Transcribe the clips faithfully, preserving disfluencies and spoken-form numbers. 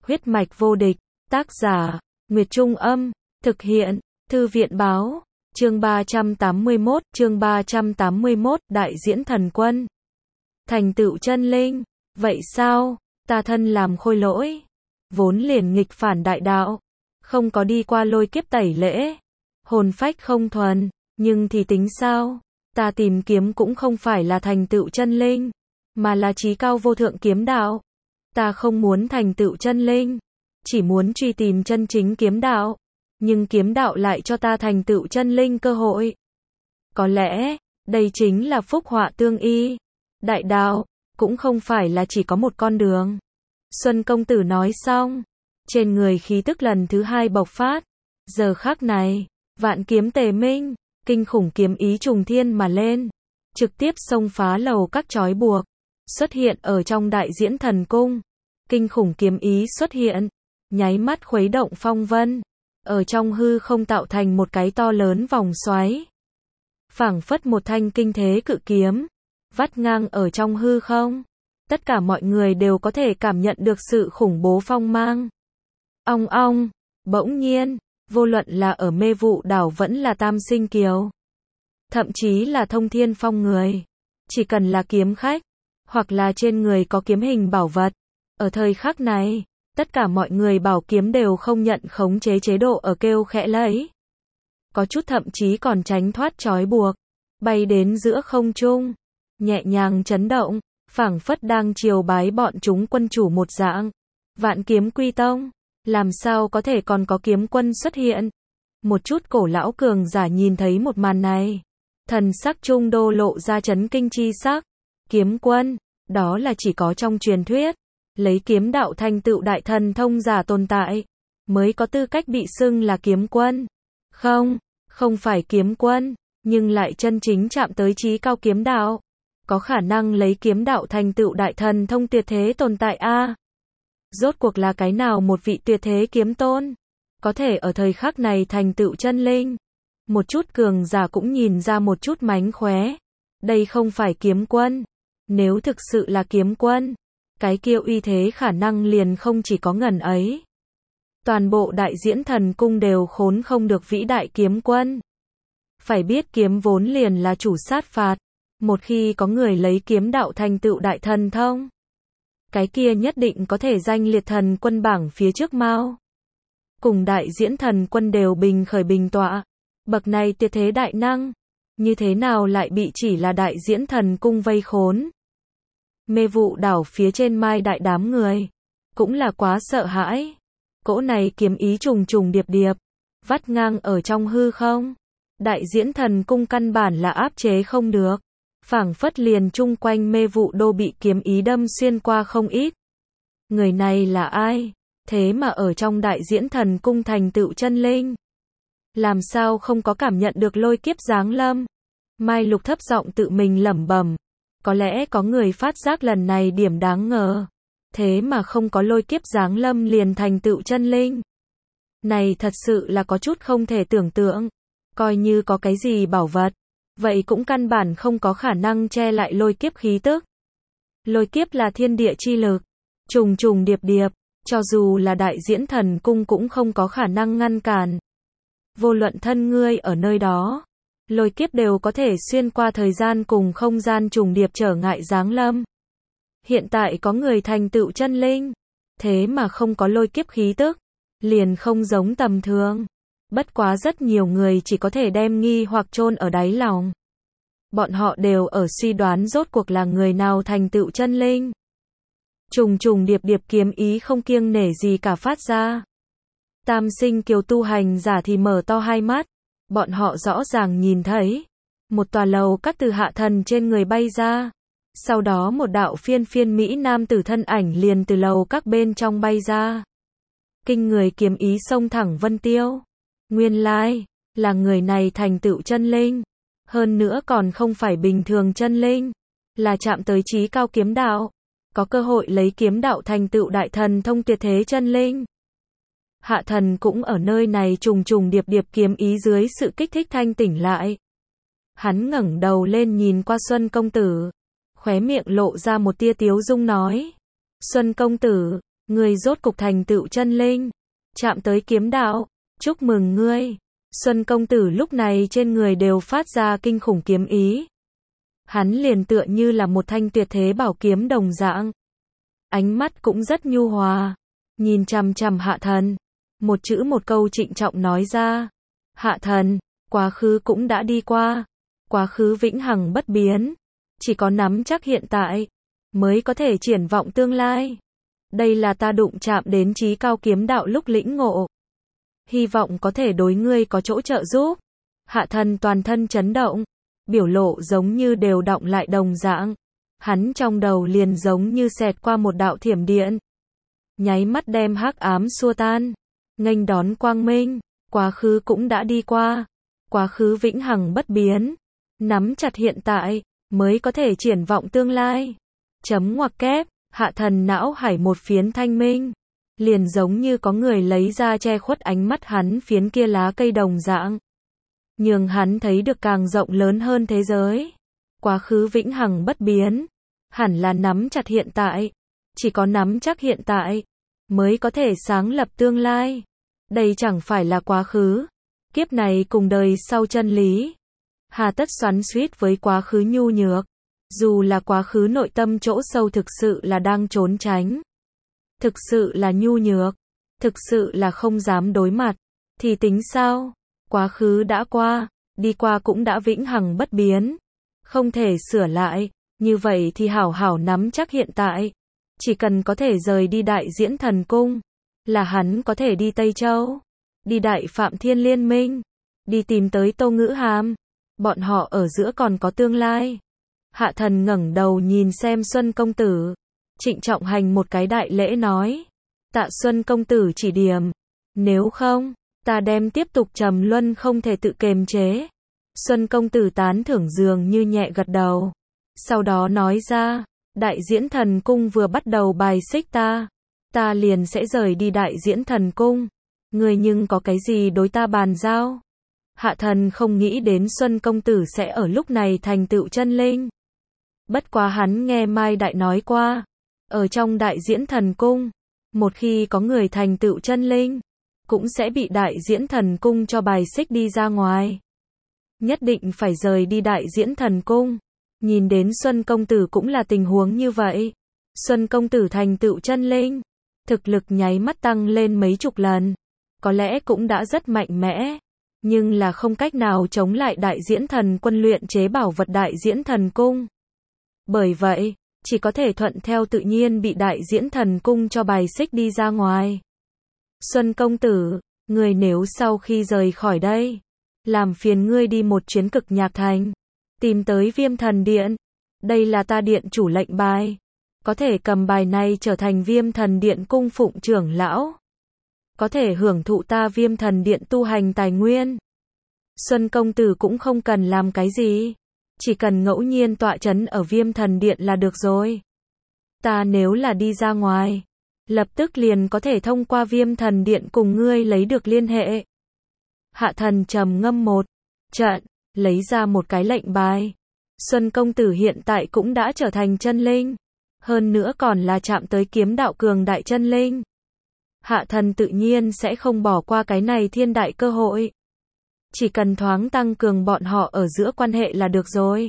Huyết mạch vô địch, tác giả, Nguyệt Trung Âm, thực hiện, Thư viện Báo, chương ba trăm tám mươi mốt, chương ba trăm tám mươi mốt, đại diễn thần quân. Thành tựu chân linh, vậy sao, ta thân làm khôi lỗi, vốn liền nghịch phản đại đạo, không có đi qua lôi kiếp tẩy lễ, hồn phách không thuần, nhưng thì tính sao, ta tìm kiếm cũng không phải là thành tựu chân linh, mà là chí cao vô thượng kiếm đạo. Ta không muốn thành tựu chân linh, chỉ muốn truy tìm chân chính kiếm đạo, nhưng kiếm đạo lại cho ta thành tựu chân linh cơ hội. Có lẽ, đây chính là phúc họa tương y. Đại đạo, cũng không phải là chỉ có một con đường. Xuân công tử nói xong, trên người khí tức lần thứ hai bộc phát. Giờ khắc này, vạn kiếm tề minh, kinh khủng kiếm ý trùng thiên mà lên, trực tiếp xông phá lầu các trói buộc, xuất hiện ở trong đại diễn thần cung. Kinh khủng kiếm ý xuất hiện, nháy mắt khuấy động phong vân, ở trong hư không tạo thành một cái to lớn vòng xoáy. Phảng phất một thanh kinh thế cự kiếm, vắt ngang ở trong hư không. Tất cả mọi người đều có thể cảm nhận được sự khủng bố phong mang. Ong ong, bỗng nhiên, vô luận là ở Mê Vụ đảo vẫn là Tam Sinh Kiều, thậm chí là Thông Thiên Phong người, chỉ cần là kiếm khách, hoặc là trên người có kiếm hình bảo vật, ở thời khắc này, tất cả mọi người bảo kiếm đều không nhận khống chế chế độ ở kêu khẽ lấy. Có chút thậm chí còn tránh thoát trói buộc, bay đến giữa không trung, nhẹ nhàng chấn động, phảng phất đang chiều bái bọn chúng quân chủ một dạng. Vạn kiếm quy tông, làm sao có thể còn có kiếm quân xuất hiện? Một chút cổ lão cường giả nhìn thấy một màn này, thần sắc trung đô lộ ra chấn kinh chi sắc. Kiếm quân, đó là chỉ có trong truyền thuyết, lấy kiếm đạo thành tựu đại thần thông giả tồn tại, mới có tư cách bị xưng là kiếm quân. Không, không phải kiếm quân, nhưng lại chân chính chạm tới chí cao kiếm đạo, có khả năng lấy kiếm đạo thành tựu đại thần thông tuyệt thế tồn tại a. À, rốt cuộc là cái nào một vị tuyệt thế kiếm tôn, có thể ở thời khắc này thành tựu chân linh? Một chút cường giả cũng nhìn ra một chút mánh khóe. Đây không phải kiếm quân. Nếu thực sự là kiếm quân, cái kia uy thế khả năng liền không chỉ có ngần ấy. Toàn bộ đại diễn thần cung đều khốn không được vĩ đại kiếm quân. Phải biết kiếm vốn liền là chủ sát phạt. Một khi có người lấy kiếm đạo thành tựu đại thần thông, cái kia nhất định có thể danh liệt thần quân bảng phía trước mao. Cùng đại diễn thần quân đều bình khởi bình tọa. Bậc này tuyệt thế đại năng, như thế nào lại bị chỉ là đại diễn thần cung vây khốn? Mê Vụ đảo phía trên mai đại đám người, cũng là quá sợ hãi. Cỗ này kiếm ý trùng trùng điệp điệp, vắt ngang ở trong hư không. Đại diễn thần cung căn bản là áp chế không được. Phảng phất liền chung quanh Mê Vụ đô bị kiếm ý đâm xuyên qua không ít. Người này là ai? Thế mà ở trong đại diễn thần cung thành tựu chân linh. Làm sao không có cảm nhận được lôi kiếp giáng lâm? Mai Lục thấp giọng tự mình lẩm bẩm. Có lẽ có người phát giác lần này điểm đáng ngờ. Thế mà không có lôi kiếp giáng lâm liền thành tựu chân linh. Này thật sự là có chút không thể tưởng tượng. Coi như có cái gì bảo vật, vậy cũng căn bản không có khả năng che lại lôi kiếp khí tức. Lôi kiếp là thiên địa chi lực, trùng trùng điệp điệp, cho dù là đại diễn thần cung cũng không có khả năng ngăn cản. Vô luận thân ngươi ở nơi đó, lôi kiếp đều có thể xuyên qua thời gian cùng không gian trùng điệp trở ngại giáng lâm. Hiện tại có người thành tựu chân linh, thế mà không có lôi kiếp khí tức, liền không giống tầm thường. Bất quá rất nhiều người chỉ có thể đem nghi hoặc chôn ở đáy lòng. Bọn họ đều ở suy đoán rốt cuộc là người nào thành tựu chân linh. Trùng trùng điệp điệp kiếm ý không kiêng nể gì cả phát ra. Tam Sinh Kiều tu hành giả thì mở to hai mắt. Bọn họ rõ ràng nhìn thấy một tòa lầu các từ hạ thần trên người bay ra. Sau đó một đạo phiên phiên mỹ nam tử thân ảnh liền từ lầu các bên trong bay ra. Kinh người kiếm ý xông thẳng vân tiêu. Nguyên lai, là người này thành tựu chân linh. Hơn nữa còn không phải bình thường chân linh, là chạm tới chí cao kiếm đạo. Có cơ hội lấy kiếm đạo thành tựu đại thần thông tuyệt thế chân linh. Hạ thần cũng ở nơi này trùng trùng điệp điệp kiếm ý dưới sự kích thích thanh tỉnh lại. Hắn ngẩng đầu lên nhìn qua Xuân công tử, khóe miệng lộ ra một tia tiếu dung nói. Xuân công tử, Ngươi rốt cục thành tựu chân linh, chạm tới kiếm đạo, chúc mừng ngươi. Xuân công tử lúc này trên người đều phát ra kinh khủng kiếm ý. Hắn liền tựa như là một thanh tuyệt thế bảo kiếm đồng dạng. Ánh mắt cũng rất nhu hòa, nhìn chằm chằm Hạ Thần, một chữ một câu trịnh trọng nói ra. Hạ Thần, quá khứ cũng đã đi qua, quá khứ vĩnh hằng bất biến, chỉ có nắm chắc hiện tại mới có thể triển vọng tương lai. Đây là ta đụng chạm đến chí cao kiếm đạo lúc lĩnh ngộ, hy vọng có thể đối ngươi có chỗ trợ giúp. Hạ Thần toàn thân chấn động, biểu lộ giống như đều đọng lại đồng dạng. Hắn trong đầu liền giống như xẹt qua một đạo thiểm điện, nháy mắt đem hắc ám xua tan, nghênh đón quang minh. Quá khứ cũng đã đi qua, quá khứ vĩnh hằng bất biến, nắm chặt hiện tại mới có thể triển vọng tương lai. Chấm ngoặc kép, Hạ Thần não hải một phiến thanh minh, liền giống như có người lấy ra che khuất ánh mắt hắn phiến kia lá cây đồng dạng, nhường hắn thấy được càng rộng lớn hơn thế giới. Quá khứ vĩnh hằng bất biến, hẳn là nắm chặt hiện tại, chỉ có nắm chắc hiện tại mới có thể sáng lập tương lai. Đây chẳng phải là quá khứ, kiếp này cùng đời sau chân lý. Hà tất xoắn xuýt với quá khứ nhu nhược, dù là quá khứ nội tâm chỗ sâu thực sự là đang trốn tránh, thực sự là nhu nhược, thực sự là không dám đối mặt, thì tính sao? Quá khứ đã qua, đi qua cũng đã vĩnh hằng bất biến, không thể sửa lại, như vậy thì hảo hảo nắm chắc hiện tại. Chỉ cần có thể rời đi Đại Diễn Thần Cung, là hắn có thể đi Tây Châu, đi Đại Phạm Thiên Liên Minh, đi tìm tới Tô Ngữ Hàm. Bọn họ ở giữa còn có tương lai. Hạ Thần ngẩng đầu nhìn xem Xuân công tử, trịnh trọng hành một cái đại lễ nói. Tạ Xuân công tử chỉ điểm, nếu không, ta đem tiếp tục trầm luân không thể tự kiềm chế. Xuân công tử tán thưởng dường như nhẹ gật đầu, sau đó nói ra, Đại Diễn Thần Cung vừa bắt đầu bài xích ta, ta liền sẽ rời đi Đại Diễn Thần Cung. Ngươi nhưng có cái gì đối ta bàn giao? Hạ Thần không nghĩ đến Xuân công tử sẽ ở lúc này thành tựu chân linh. Bất quá hắn nghe Mai Đại nói qua, ở trong Đại Diễn Thần Cung, một khi có người thành tựu chân linh, cũng sẽ bị Đại Diễn Thần Cung cho bài xích đi ra ngoài. Nhất định phải rời đi Đại Diễn Thần Cung. Nhìn đến Xuân công tử cũng là tình huống như vậy. Xuân công tử thành tựu chân linh, thực lực nháy mắt tăng lên mấy chục lần, có lẽ cũng đã rất mạnh mẽ, nhưng là không cách nào chống lại Đại Diễn Thần Quân luyện chế bảo vật Đại Diễn Thần Cung. Bởi vậy, chỉ có thể thuận theo tự nhiên bị Đại Diễn Thần Cung cho bài xích đi ra ngoài. Xuân công tử, người nếu sau khi rời khỏi đây, làm phiền ngươi đi một chuyến Cực Nhạc Thành, tìm tới Viêm Thần Điện. Đây là ta điện chủ lệnh bài, có thể cầm bài này trở thành Viêm Thần Điện cung phụng trưởng lão, có thể hưởng thụ ta Viêm Thần Điện tu hành tài nguyên. Xuân công tử cũng không cần làm cái gì, chỉ cần ngẫu nhiên tọa chấn ở Viêm Thần Điện là được rồi. Ta nếu là đi ra ngoài, lập tức liền có thể thông qua Viêm Thần Điện cùng ngươi lấy được liên hệ. Hạ Thần trầm ngâm một trận, lấy ra một cái lệnh bài. Xuân công tử hiện tại cũng đã trở thành chân linh, hơn nữa còn là chạm tới kiếm đạo cường đại chân linh. Hạ Thần tự nhiên sẽ không bỏ qua cái này thiên đại cơ hội. Chỉ cần thoáng tăng cường bọn họ ở giữa quan hệ là được rồi.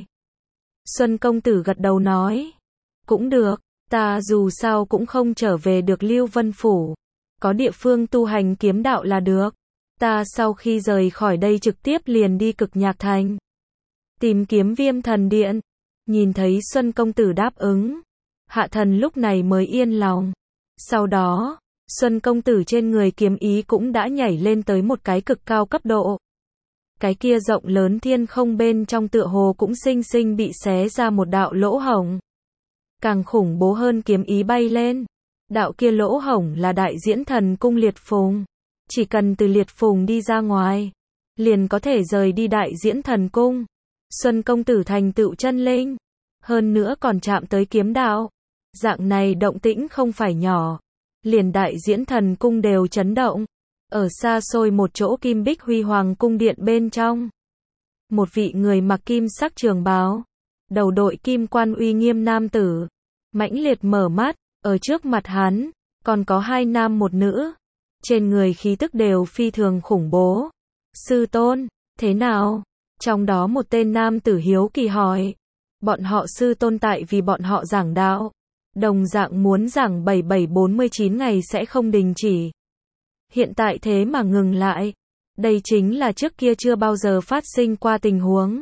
Xuân công tử gật đầu nói, cũng được, ta dù sao cũng không trở về được Lưu Vân Phủ, có địa phương tu hành kiếm đạo là được. Ta sau khi rời khỏi đây trực tiếp liền đi Cực Nhạc Thành, tìm kiếm Viêm Thần Điện. Nhìn thấy Xuân công tử đáp ứng, Hạ Thần lúc này mới yên lòng. Sau đó, Xuân công tử trên người kiếm ý cũng đã nhảy lên tới một cái cực cao cấp độ. Cái kia rộng lớn thiên không bên trong tựa hồ cũng xinh xinh bị xé ra một đạo lỗ hổng. Càng khủng bố hơn kiếm ý bay lên. Đạo kia lỗ hổng là Đại Diễn Thần Cung liệt phùng. Chỉ cần từ liệt phùng đi ra ngoài, liền có thể rời đi Đại Diễn Thần Cung. Xuân công tử thành tựu chân linh, hơn nữa còn chạm tới kiếm đạo. Dạng này động tĩnh không phải nhỏ, liền Đại Diễn Thần Cung đều chấn động. Ở xa xôi một chỗ kim bích huy hoàng cung điện bên trong, một vị người mặc kim sắc trường bào, đầu đội kim quan uy nghiêm nam tử, mãnh liệt mở mắt, ở trước mặt hắn, còn có hai nam một nữ. Trên người khí tức đều phi thường khủng bố. Sư tôn, thế nào? Trong đó một tên nam tử hiếu kỳ hỏi. Bọn họ sư tôn tại vì bọn họ giảng đạo. Đồng dạng muốn giảng bảy bảy bốn mươi chín ngày sẽ không đình chỉ. Hiện tại thế mà ngừng lại. Đây chính là trước kia chưa bao giờ phát sinh qua tình huống.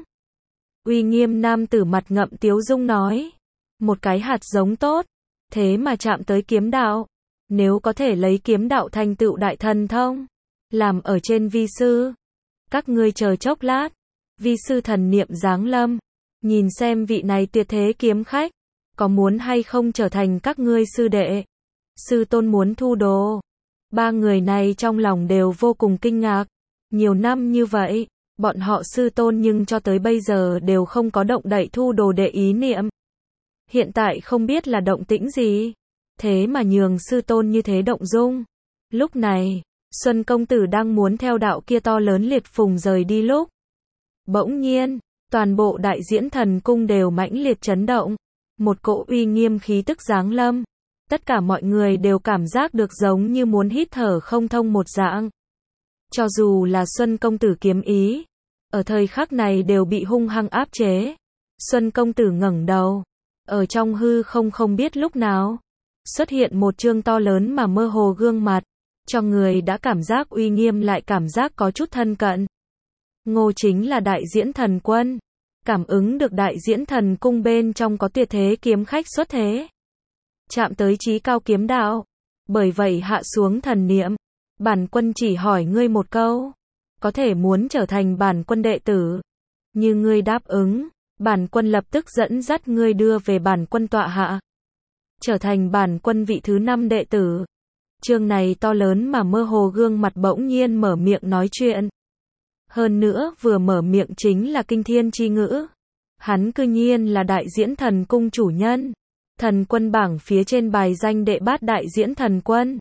Uy nghiêm nam tử mặt ngậm tiếu dung nói. Một cái hạt giống tốt. Thế mà chạm tới kiếm đạo. Nếu có thể lấy kiếm đạo thành tựu đại thần thông. Làm ở trên vi sư. Các ngươi chờ chốc lát. Vi sư thần niệm giáng lâm. Nhìn xem vị này tuyệt thế kiếm khách. Có muốn hay không trở thành các ngươi sư đệ. Sư tôn muốn thu đồ. Ba người này trong lòng đều vô cùng kinh ngạc. Nhiều năm như vậy, bọn họ sư tôn nhưng cho tới bây giờ đều không có động đậy thu đồ đệ ý niệm. Hiện tại không biết là động tĩnh gì. Thế mà nhường sư tôn như thế động dung. Lúc này, Xuân công tử đang muốn theo đạo kia to lớn liệt phùng rời đi lúc. Bỗng nhiên, toàn bộ đại diễn thần cung đều mãnh liệt chấn động. Một cỗ uy nghiêm khí tức giáng lâm. Tất cả mọi người đều cảm giác được giống như muốn hít thở không thông một dạng. Cho dù là Xuân công tử kiếm ý, ở thời khắc này đều bị hung hăng áp chế. Xuân công tử ngẩng đầu, ở trong hư không không biết lúc nào, xuất hiện một trương to lớn mà mơ hồ gương mặt, cho người đã cảm giác uy nghiêm lại cảm giác có chút thân cận. Ngô chính là đại diễn thần quân, cảm ứng được đại diễn thần cung bên trong có tuyệt thế kiếm khách xuất thế. Chạm tới chí cao kiếm đạo, bởi vậy hạ xuống thần niệm. Bản quân chỉ hỏi ngươi một câu, có thể muốn trở thành bản quân đệ tử. Như ngươi đáp ứng, bản quân lập tức dẫn dắt ngươi đưa về bản quân tọa hạ. Trở thành bản quân vị thứ năm đệ tử. Chương này to lớn mà mơ hồ gương mặt bỗng nhiên mở miệng nói chuyện. Hơn nữa vừa mở miệng chính là kinh thiên chi ngữ. Hắn cư nhiên là đại diễn thần cung chủ nhân. Thần quân bảng phía trên bài danh đệ bát đại diễn thần quân.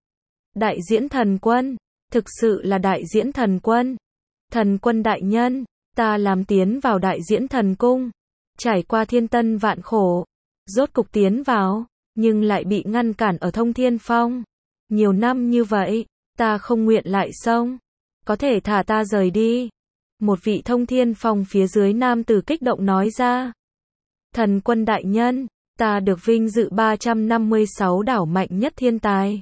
Đại diễn thần quân, thực sự là đại diễn thần quân. Thần quân đại nhân, ta làm tiến vào đại diễn thần cung. Trải qua thiên tân vạn khổ. Rốt cục tiến vào, nhưng lại bị ngăn cản ở thông thiên phong. Nhiều năm như vậy, ta không nguyện lại xông. Có thể thả ta rời đi. Một vị thông thiên phong phía dưới nam tử kích động nói ra. Thần quân đại nhân, ta được vinh dự ba trăm năm mươi sáu đảo mạnh nhất thiên tài.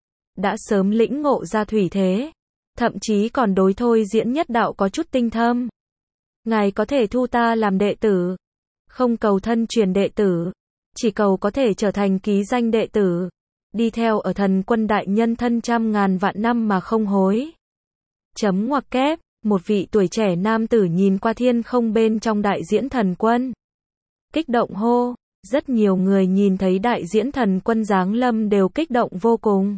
Đã sớm lĩnh ngộ ra thủy thế. Thậm chí còn đối thôi diễn nhất đạo có chút tinh thâm. Ngài có thể thu ta làm đệ tử. Không cầu thân truyền đệ tử. Chỉ cầu có thể trở thành ký danh đệ tử. Đi theo ở thần quân đại nhân thân trăm ngàn vạn năm mà không hối. Chấm ngoặc kép, một vị tuổi trẻ nam tử nhìn qua thiên không bên trong đại diễn thần quân. Kích động hô, rất nhiều người nhìn thấy đại diễn thần quân giáng lâm đều kích động vô cùng.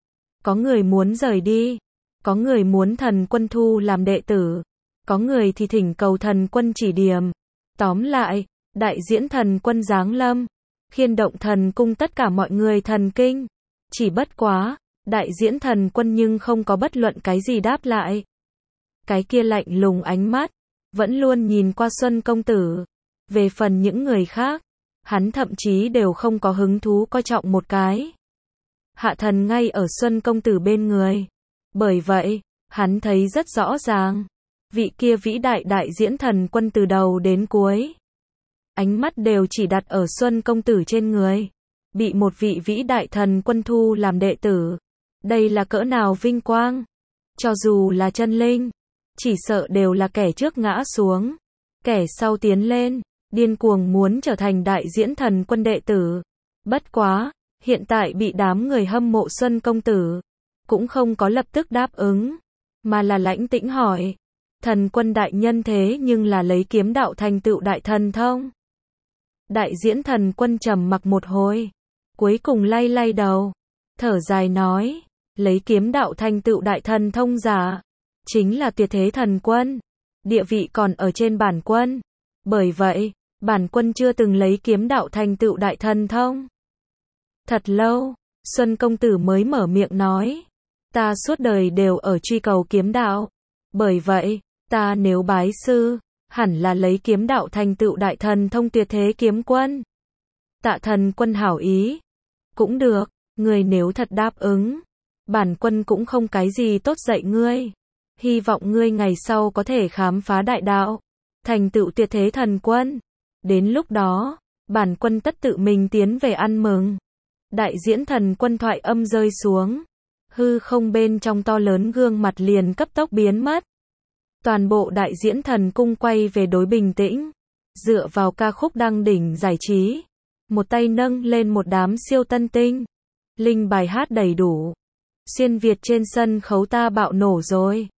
Có người muốn rời đi, có người muốn thần quân thu làm đệ tử, có người thì thỉnh cầu thần quân chỉ điểm. Tóm lại, đại diễn thần quân giáng lâm, khiên động thần cung tất cả mọi người thần kinh. Chỉ bất quá, đại diễn thần quân nhưng không có bất luận cái gì đáp lại. Cái kia lạnh lùng ánh mắt, vẫn luôn nhìn qua Xuân công tử. Về phần những người khác, hắn thậm chí đều không có hứng thú coi trọng một cái. Hạ thần ngay ở Xuân công tử bên người. Bởi vậy, hắn thấy rất rõ ràng. Vị kia vĩ đại đại diễn thần quân từ đầu đến cuối. Ánh mắt đều chỉ đặt ở Xuân công tử trên người. Bị một vị vĩ đại thần quân thu làm đệ tử. Đây là cỡ nào vinh quang. Cho dù là chân linh, chỉ sợ đều là kẻ trước ngã xuống. Kẻ sau tiến lên, điên cuồng muốn trở thành đại diễn thần quân đệ tử. Bất quá, hiện tại bị đám người hâm mộ Xuân công tử. Cũng không có lập tức đáp ứng. Mà là lãnh tĩnh hỏi. Thần quân đại nhân thế nhưng là lấy kiếm đạo thành tựu đại thần thông. Đại diễn thần quân trầm mặc một hồi. Cuối cùng lay lay đầu. Thở dài nói. Lấy kiếm đạo thành tựu đại thần thông giả. Chính là tuyệt thế thần quân. Địa vị còn ở trên bản quân. Bởi vậy, bản quân chưa từng lấy kiếm đạo thành tựu đại thần thông. Thật lâu, Xuân công tử mới mở miệng nói. Ta suốt đời đều ở truy cầu kiếm đạo. Bởi vậy, ta nếu bái sư, hẳn là lấy kiếm đạo thành tựu đại thần thông tuyệt thế kiếm quân. Tạ thần quân hảo ý. Cũng được, Ngươi nếu thật đáp ứng, bản quân cũng không cái gì tốt dạy ngươi. Hy vọng ngươi ngày sau có thể khám phá đại đạo, thành tựu tuyệt thế thần quân. Đến lúc đó, bản quân tất tự mình tiến về ăn mừng. Đại diễn thần quân thoại âm rơi xuống. Hư không bên trong to lớn gương mặt liền cấp tốc biến mất. Toàn bộ đại diễn thần cung quay về đối bình tĩnh. Dựa vào ca khúc đăng đỉnh giải trí. Một tay nâng lên một đám siêu tân tinh. Linh bài hát đầy đủ. Xuyên Việt trên sân khấu ta bạo nổ rồi.